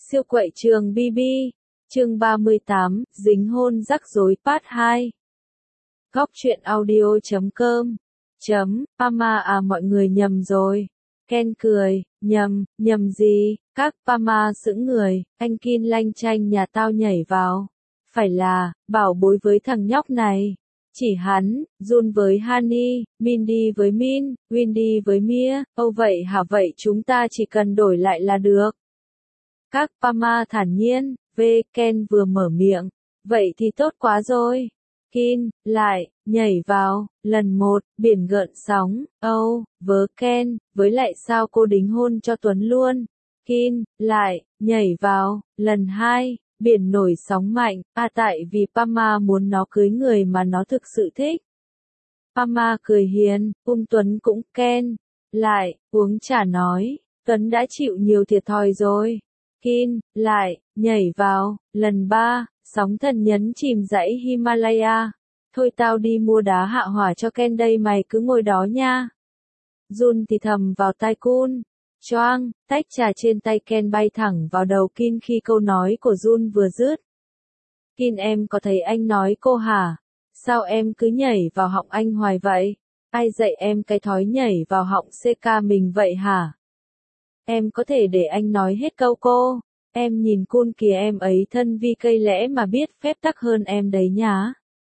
Siêu quậy trường BB, chương 38, dính hôn rắc rối part 2. Góc truyện audio.com Pama à, mọi người nhầm rồi. Ken cười, nhầm gì, các Pama sững người, anh Kin lanh chanh nhà tao nhảy vào. Phải là, bảo bối với thằng nhóc này. Chỉ hắn, Jun với Honey, Mindy với Min, Windy với Mia, vậy hả, vậy chúng ta chỉ cần đổi lại là được. Các Pama thản nhiên, Ken vừa mở miệng, vậy thì tốt quá rồi. Kin, lại, nhảy vào, lần 1, biển gợn sóng, vớ Ken, với lại sao cô đính hôn cho Tuấn luôn. Kin, lại, nhảy vào, lần 2, biển nổi sóng mạnh, tại vì Pama muốn nó cưới người mà nó thực sự thích. Pama cười hiền, Tuấn cũng Ken, lại, uống trà nói, Tuấn đã chịu nhiều thiệt thòi rồi. Kin, lại, nhảy vào, lần 3, sóng thần nhấn chìm dãy Himalaya. Thôi tao đi mua đá hạ hỏa cho Ken đây, mày cứ ngồi đó nha. Jun thì thầm vào tai Kun. Choang, tách trà trên tay Ken bay thẳng vào đầu Kin khi câu nói của Jun vừa dứt. Kin, em có thấy anh nói cô hả? Sao em cứ nhảy vào họng anh hoài vậy? Ai dạy em cái thói nhảy vào họng CK mình vậy hả? Em có thể để anh nói hết câu cô. Em nhìn Kun kìa, em ấy thân vi cây lẽ mà biết phép tắc hơn em đấy nhá.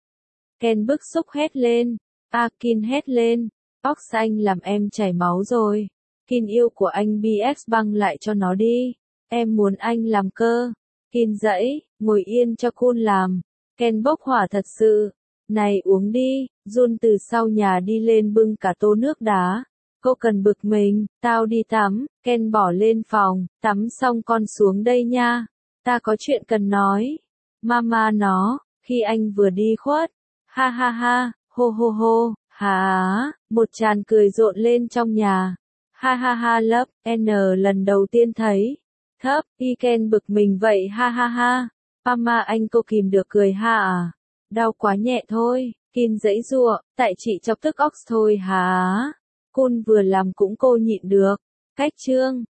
Ken bức xúc hét lên. Kin hét lên. Ox anh làm em chảy máu rồi. Kin yêu của anh BX băng lại cho nó đi. Em muốn anh làm cơ. Kin dãy, ngồi yên cho Kun làm. Ken bốc hỏa thật sự. Này uống đi. Jun từ sau nhà đi lên bưng cả tô nước đá. Cô cần bực mình, tao đi tắm. Ken bỏ lên phòng, tắm xong con xuống đây nha. Ta có chuyện cần nói. Mama nó, khi anh vừa đi khuất. Ha ha ha, hô hô hô, hả, một tràng cười rộn lên trong nhà. Ha ha ha, lớp, lần đầu tiên thấy. Thấp, Ken bực mình vậy, ha ha ha. Mama anh, cô kìm được cười ha à. Đau quá nhẹ thôi, Kin giãy giụa, tại chị chọc tức Ox thôi hả. Kun vừa làm cũng cô nhịn được. Cách chương